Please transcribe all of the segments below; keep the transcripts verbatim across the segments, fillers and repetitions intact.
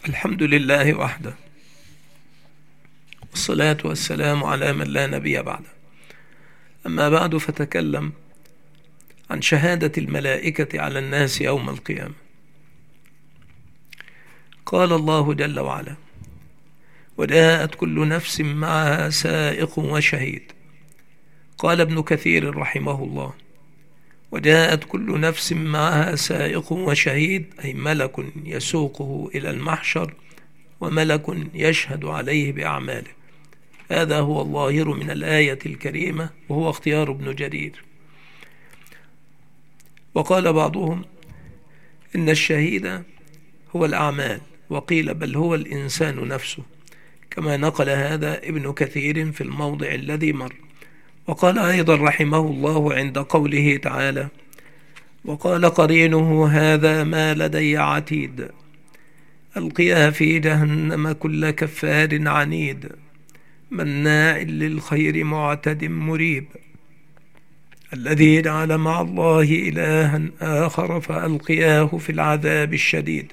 الحمد لله وحده، والصلاة والسلام على من لا نبي بعده. أما بعد، فتكلم عن شهادة الملائكة على الناس يوم القيامة. قال الله جل وعلا: وجاءت كل نفس معها سائق وشهيد. قال ابن كثير رحمه الله: وجاءت كل نفس معها سائق وشهيد، أي ملك يسوقه إلى المحشر وملك يشهد عليه بأعماله. هذا هو الظاهر من الآية الكريمة، وهو اختيار ابن جرير. وقال بعضهم إن الشهيد هو الأعمال، وقيل بل هو الإنسان نفسه، كما نقل هذا ابن كثير في الموضع الذي مر. وقال أيضا رحمه الله عند قوله تعالى: وقال قرينه هذا ما لدي عتيد، ألقيا في جهنم كل كفار عنيد، مناع للخير معتد مريب، الذي جعل مع الله إلها آخر فألقياه في العذاب الشديد.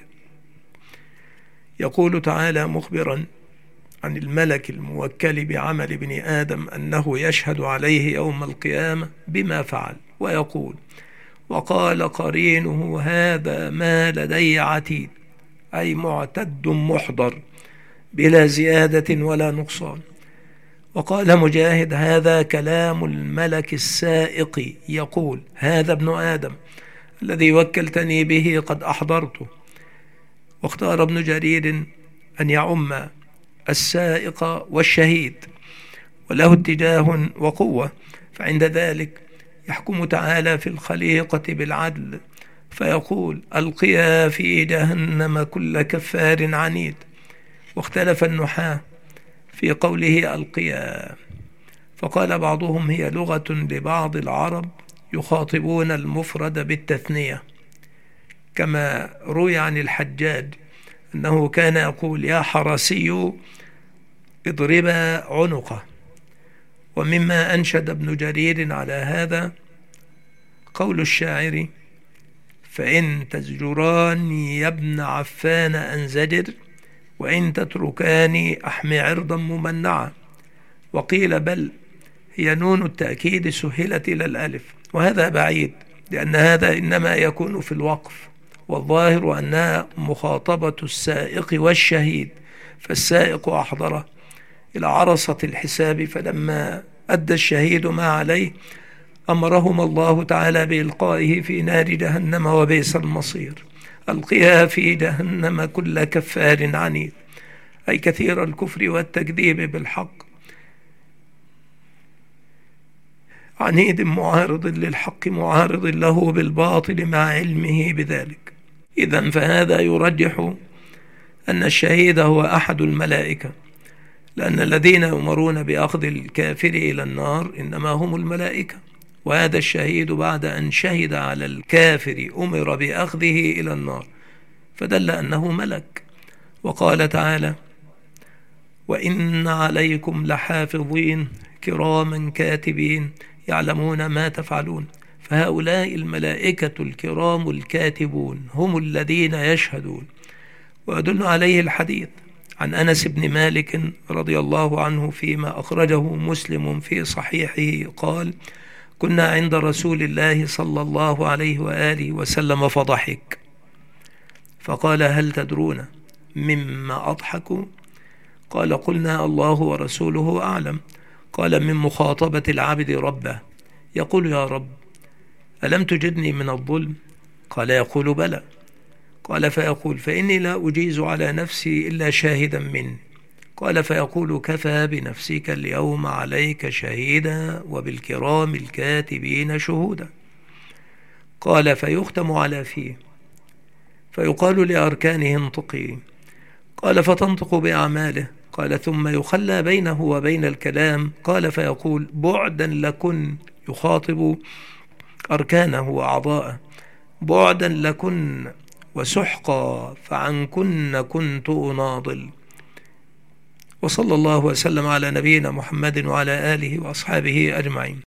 يقول تعالى مخبرا عن الملك الموكل بعمل ابن آدم أنه يشهد عليه يوم القيامة بما فعل، ويقول: وقال قرينه هذا ما لدي عتيد، أي معتد محضر بلا زيادة ولا نقصان. وقال مجاهد: هذا كلام الملك السائق، يقول: هذا ابن آدم الذي وكلتني به قد أحضرته. واختار ابن جرير أن يعم السائق والشهيد، وله اتجاه وقوة، فعند ذلك يحكم تعالى في الخليقة بالعدل، فيقول: ألقيا في جهنم كل كفار عنيد. واختلف النحاة في قوله ألقيا، فقال بعضهم هي لغة لبعض العرب يخاطبون المفرد بالتثنية، كما روي عن الحجاج أنه كان يقول: يا حرسي اضربا عنقه. ومما أنشد ابن جرير على هذا قول الشاعر: فإن تزجراني يا ابن عفان أنزجر، وإن تتركاني أحمي عرضا ممنعا. وقيل بل هي نون التأكيد سهلت إلى الألف، وهذا بعيد، لأن هذا إنما يكون في الوقف، والظاهر أنها مخاطبة السائق والشهيد، فالسائق أحضره إلى عرصة الحساب، فلما أدى الشهيد ما عليه أمرهما الله تعالى بإلقائه في نار جهنم، وبئس المصير. ألقيها في جهنم كل كفار عنيد، أي كثير الكفر والتكذيب بالحق، عنيد معارض للحق معارض له بالباطل مع علمه بذلك. إذن فهذا يرجح أن الشهيد هو أحد الملائكة، لأن الذين يؤمرون بأخذ الكافر إلى النار إنما هم الملائكة، وهذا الشهيد بعد أن شهد على الكافر أمر بأخذه إلى النار، فدل أنه ملك. وقال تعالى: وإن عليكم لحافظين كراما كاتبين يعلمون ما تفعلون. فهؤلاء الملائكة الكرام الكاتبون هم الذين يشهدون. ويدل عليه الحديث عن أنس بن مالك رضي الله عنه فيما أخرجه مسلم في صحيحه قال: كنا عند رسول الله صلى الله عليه وآله وسلم فضحك، فقال: هل تدرون مما أضحكوا؟ قال: قلنا الله ورسوله أعلم. قال: من مخاطبة العبد ربه، يقول: يا رب ألم تجدني من الظلم؟ قال: يقول: بلى. قال: فيقول: فإني لا أجيز على نفسي إلا شاهدا مني. قال: فيقول: كفى بنفسك اليوم عليك شهيدا وبالكرام الكاتبين شهودا. قال: فيختم على فيه، فيقال لأركانه انطقي. قال: فتنطق بأعماله. قال: ثم يخلى بينه وبين الكلام. قال: فيقول: بعدا لكن، يخاطب أركانه وأعضاءه: بعدا لكن وسحقا، فعنكن كنت أناضل. وصلى الله وسلم على نبينا محمد وعلى آله وأصحابه أجمعين.